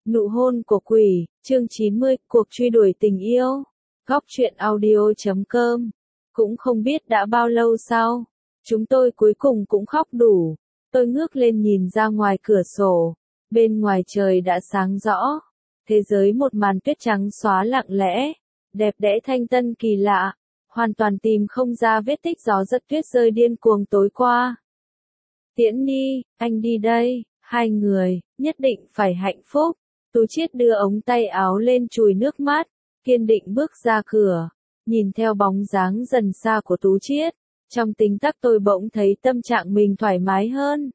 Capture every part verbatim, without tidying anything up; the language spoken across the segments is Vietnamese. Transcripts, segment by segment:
Nụ hôn của quỷ, chương chín mươi, cuộc truy đuổi tình yêu. Góc truyện audio chấm com. Cũng không biết đã bao lâu sau, chúng tôi cuối cùng cũng khóc đủ. Tôi ngước lên nhìn ra ngoài cửa sổ. Bên ngoài trời đã sáng rõ. Thế giới một màn tuyết trắng xóa lặng lẽ. Đẹp đẽ thanh tân kỳ lạ. Hoàn toàn tìm không ra vết tích gió giật tuyết rơi điên cuồng tối qua. Tiễn Ni, anh đi đây. Hai người, nhất định phải hạnh phúc. Tú Chiết đưa ống tay áo lên chùi nước mắt, kiên định bước ra cửa. Nhìn theo bóng dáng dần xa của Tú Chiết, trong tính tắc tôi bỗng thấy tâm trạng mình thoải mái hơn.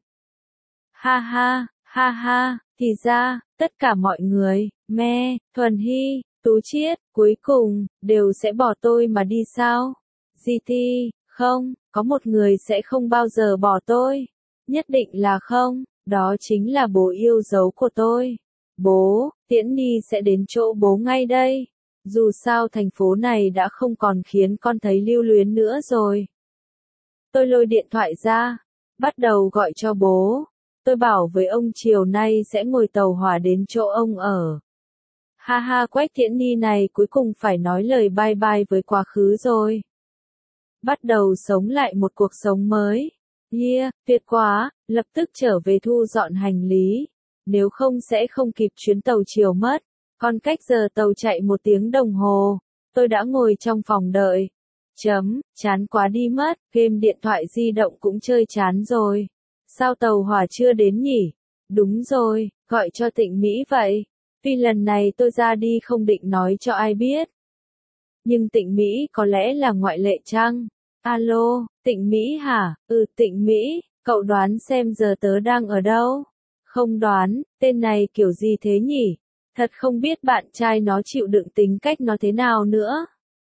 Ha ha, ha ha, thì ra, tất cả mọi người, Me, Thuần Hy, Tú Chiết, cuối cùng, đều sẽ bỏ tôi mà đi sao? giê tê, không, có một người sẽ không bao giờ bỏ tôi. Nhất định là không, đó chính là bố yêu dấu của tôi. Bố, Tiễn Ni sẽ đến chỗ bố ngay đây. Dù sao thành phố này đã không còn khiến con thấy lưu luyến nữa rồi. Tôi lôi điện thoại ra, bắt đầu gọi cho bố. Tôi bảo với ông chiều nay sẽ ngồi tàu hỏa đến chỗ ông ở. Ha ha, Quách Tiễn Ni này cuối cùng phải nói lời bye bye với quá khứ rồi. Bắt đầu sống lại một cuộc sống mới. Yeah, tuyệt quá, lập tức trở về thu dọn hành lý. Nếu không sẽ không kịp chuyến tàu chiều mất. Còn cách giờ tàu chạy một tiếng đồng hồ. Tôi đã ngồi trong phòng đợi. Chấm, chán quá đi mất, game điện thoại di động cũng chơi chán rồi. Sao tàu hỏa chưa đến nhỉ? Đúng rồi, gọi cho Tịnh Mỹ vậy. Vì lần này tôi ra đi không định nói cho ai biết. Nhưng Tịnh Mỹ có lẽ là ngoại lệ chăng? Alo, Tịnh Mỹ hả? Ừ, Tịnh Mỹ, cậu đoán xem giờ tớ đang ở đâu? Không đoán, tên này kiểu gì thế nhỉ? Thật không biết bạn trai nó chịu đựng tính cách nó thế nào nữa.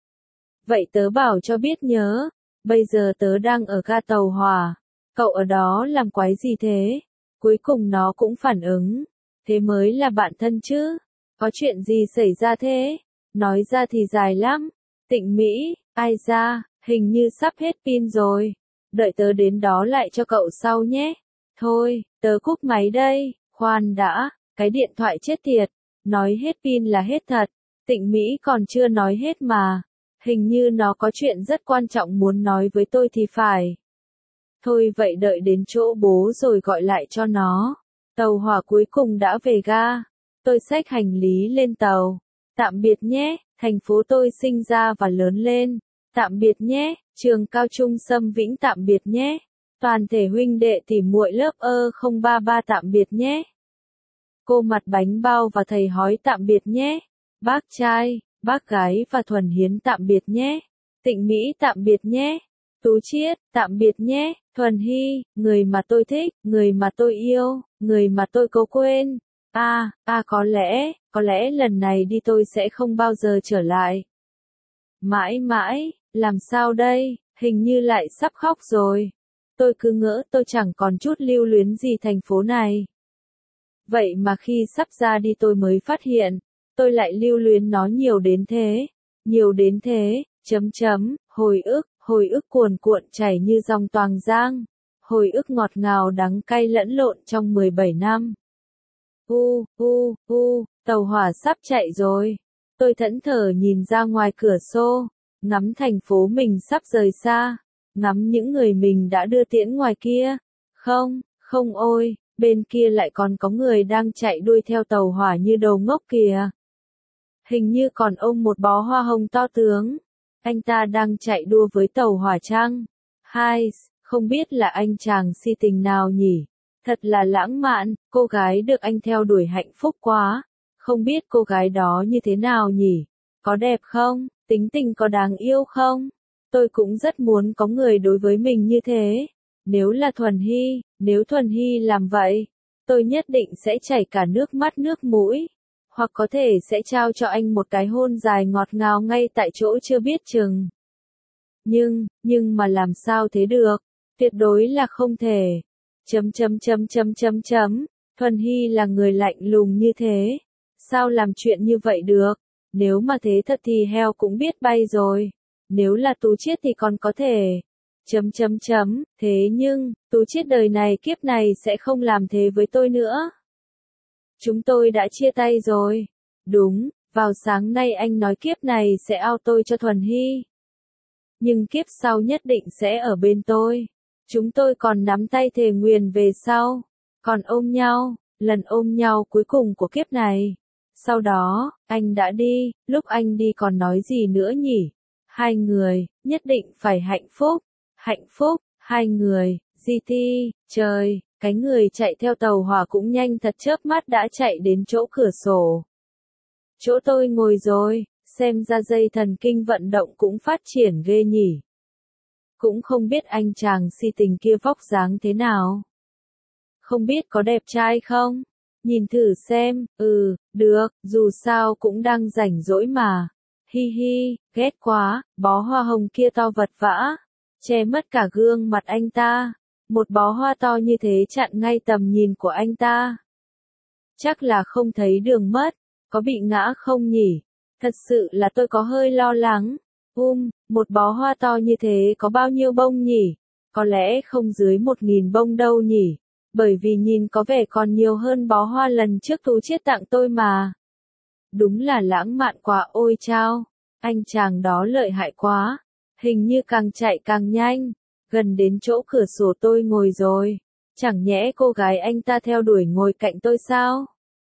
Vậy tớ bảo cho biết nhớ, bây giờ tớ đang ở ga tàu hỏa. Cậu ở đó làm quái gì thế? Cuối cùng nó cũng phản ứng. Thế mới là bạn thân chứ? Có chuyện gì xảy ra thế? Nói ra thì dài lắm. Tịnh Mỹ, ai ra, hình như sắp hết pin rồi. Đợi tớ đến đó lại cho cậu sau nhé. Thôi, tớ cúp máy đây. Khoan đã, cái điện thoại chết tiệt. Nói hết pin là hết thật. Tịnh Mỹ còn chưa nói hết mà. Hình như nó có chuyện rất quan trọng muốn nói với tôi thì phải. Thôi vậy đợi đến chỗ bố rồi gọi lại cho nó. Tàu hỏa cuối cùng đã về ga. Tôi xách hành lý lên tàu. Tạm biệt nhé, thành phố tôi sinh ra và lớn lên. Tạm biệt nhé, trường cao trung Sâm Vĩnh tạm biệt nhé. Toàn thể huynh đệ tỉ muội lớp ơ không ba ba tạm biệt nhé. Cô mặt bánh bao và thầy hói tạm biệt nhé. Bác trai, bác gái và Thuần Hiến tạm biệt nhé. Tịnh Mỹ tạm biệt nhé. Tú Chiết, tạm biệt nhé. Thuần Hy, người mà tôi thích, người mà tôi yêu, người mà tôi cố quên. À, à có lẽ, có lẽ lần này đi tôi sẽ không bao giờ trở lại. Mãi mãi, làm sao đây, hình như lại sắp khóc rồi. Tôi cứ ngỡ tôi chẳng còn chút lưu luyến gì thành phố này. Vậy mà khi sắp ra đi tôi mới phát hiện, tôi lại lưu luyến nó nhiều đến thế, nhiều đến thế, chấm chấm, hồi ức, hồi ức cuồn cuộn chảy như dòng Toàng Giang, hồi ức ngọt ngào đắng cay lẫn lộn trong mười bảy năm. U, u, u, tàu hỏa sắp chạy rồi. Tôi thẫn thờ nhìn ra ngoài cửa sổ, ngắm thành phố mình sắp rời xa, ngắm những người mình đã đưa tiễn ngoài kia. Không, không ôi. Bên kia lại còn có người đang chạy đuôi theo tàu hỏa như đầu ngốc kìa. Hình như còn ôm một bó hoa hồng to tướng. Anh ta đang chạy đua với tàu hỏa chăng? Hai, không biết là anh chàng si tình nào nhỉ? Thật là lãng mạn, cô gái được anh theo đuổi hạnh phúc quá. Không biết cô gái đó như thế nào nhỉ? Có đẹp không? Tính tình có đáng yêu không? Tôi cũng rất muốn có người đối với mình như thế. Nếu là Thuần Hy, nếu Thuần Hy làm vậy, tôi nhất định sẽ chảy cả nước mắt nước mũi. Hoặc có thể sẽ trao cho anh một cái hôn dài ngọt ngào ngay tại chỗ chưa biết chừng. Nhưng, nhưng mà làm sao thế được? Tuyệt đối là không thể. Chấm chấm chấm chấm chấm chấm. Thuần Hy là người lạnh lùng như thế. Sao làm chuyện như vậy được? Nếu mà thế thật thì heo cũng biết bay rồi. Nếu là Tú Chiết thì còn có thể. Chấm chấm chấm, thế nhưng, Tú Chiết đời này kiếp này sẽ không làm thế với tôi nữa. Chúng tôi đã chia tay rồi. Đúng, vào sáng nay anh nói kiếp này sẽ ao tôi cho Thuần Hy. Nhưng kiếp sau nhất định sẽ ở bên tôi. Chúng tôi còn nắm tay thề nguyền về sau. Còn ôm nhau, lần ôm nhau cuối cùng của kiếp này. Sau đó, anh đã đi, lúc anh đi còn nói gì nữa nhỉ? Hai người, nhất định phải hạnh phúc. Hạnh phúc, hai người, giê tê, trời, cái người chạy theo tàu hỏa cũng nhanh thật chớp mắt đã chạy đến chỗ cửa sổ. Chỗ tôi ngồi rồi, xem ra dây thần kinh vận động cũng phát triển ghê nhỉ. Cũng không biết anh chàng si tình kia vóc dáng thế nào. Không biết có đẹp trai không? Nhìn thử xem, ừ, được, dù sao cũng đang rảnh rỗi mà. Hi hi, ghét quá, bó hoa hồng kia to vật vã, che mất cả gương mặt anh ta. Một bó hoa to như thế chặn ngay tầm nhìn của anh ta. Chắc là không thấy đường mất, có bị ngã không nhỉ? Thật sự là tôi có hơi lo lắng. Um, một bó hoa to như thế có bao nhiêu bông nhỉ? Có lẽ không dưới một nghìn bông đâu nhỉ? Bởi vì nhìn có vẻ còn nhiều hơn bó hoa lần trước Tú Chiết tặng tôi mà. Đúng là lãng mạn quá ôi chao. Anh chàng đó lợi hại quá. Hình như càng chạy càng nhanh. Gần đến chỗ cửa sổ tôi ngồi rồi. Chẳng nhẽ cô gái anh ta theo đuổi ngồi cạnh tôi sao?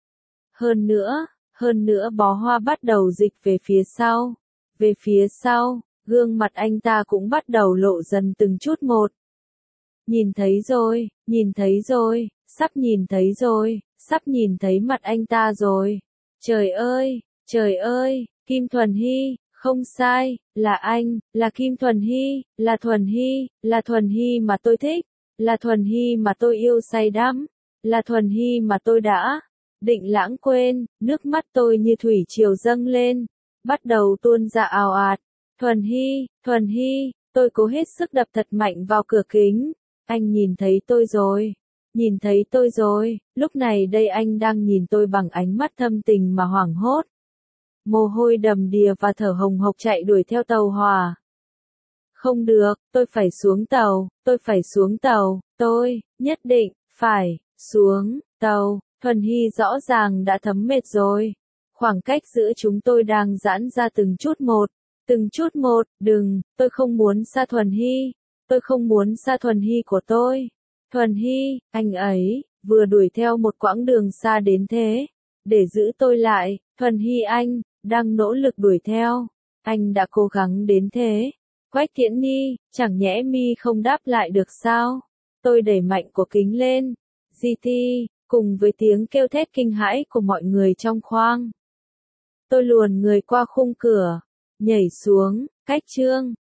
Hơn nữa, hơn nữa bó hoa bắt đầu dịch về phía sau. Về phía sau, gương mặt anh ta cũng bắt đầu lộ dần từng chút một. Nhìn thấy rồi, nhìn thấy rồi, sắp nhìn thấy rồi, sắp nhìn thấy mặt anh ta rồi. Trời ơi, trời ơi, Kim Thuần Hy, không sai, là anh, là Kim Thuần Hy, là Thuần Hy, là Thuần Hy mà tôi thích, là Thuần Hy mà tôi yêu say đắm, là Thuần Hy mà tôi đã định lãng quên, nước mắt tôi như thủy triều dâng lên, bắt đầu tuôn ra ào ạt. Thuần Hy, Thuần Hy, tôi cố hết sức đập thật mạnh vào cửa kính. Anh nhìn thấy tôi rồi, nhìn thấy tôi rồi, lúc này đây anh đang nhìn tôi bằng ánh mắt thâm tình mà hoảng hốt. Mồ hôi đầm đìa và thở hồng hộc chạy đuổi theo tàu hỏa. Không được, tôi phải xuống tàu, tôi phải xuống tàu, tôi, nhất định, phải, xuống, tàu. Thuần Hy rõ ràng đã thấm mệt rồi. Khoảng cách giữa chúng tôi đang giãn ra từng chút một, từng chút một, đừng, tôi không muốn xa Thuần Hy. Tôi không muốn xa Thuần Hy của tôi. Thuần Hy, anh ấy, vừa đuổi theo một quãng đường xa đến thế. Để giữ tôi lại, Thuần Hy anh, đang nỗ lực đuổi theo. Anh đã cố gắng đến thế. Quách Tiễn Nhi, chẳng nhẽ mi không đáp lại được sao? Tôi đẩy mạnh cổ kính lên. giê tê, cùng với tiếng kêu thét kinh hãi của mọi người trong khoang. Tôi luồn người qua khung cửa, nhảy xuống, cách chương.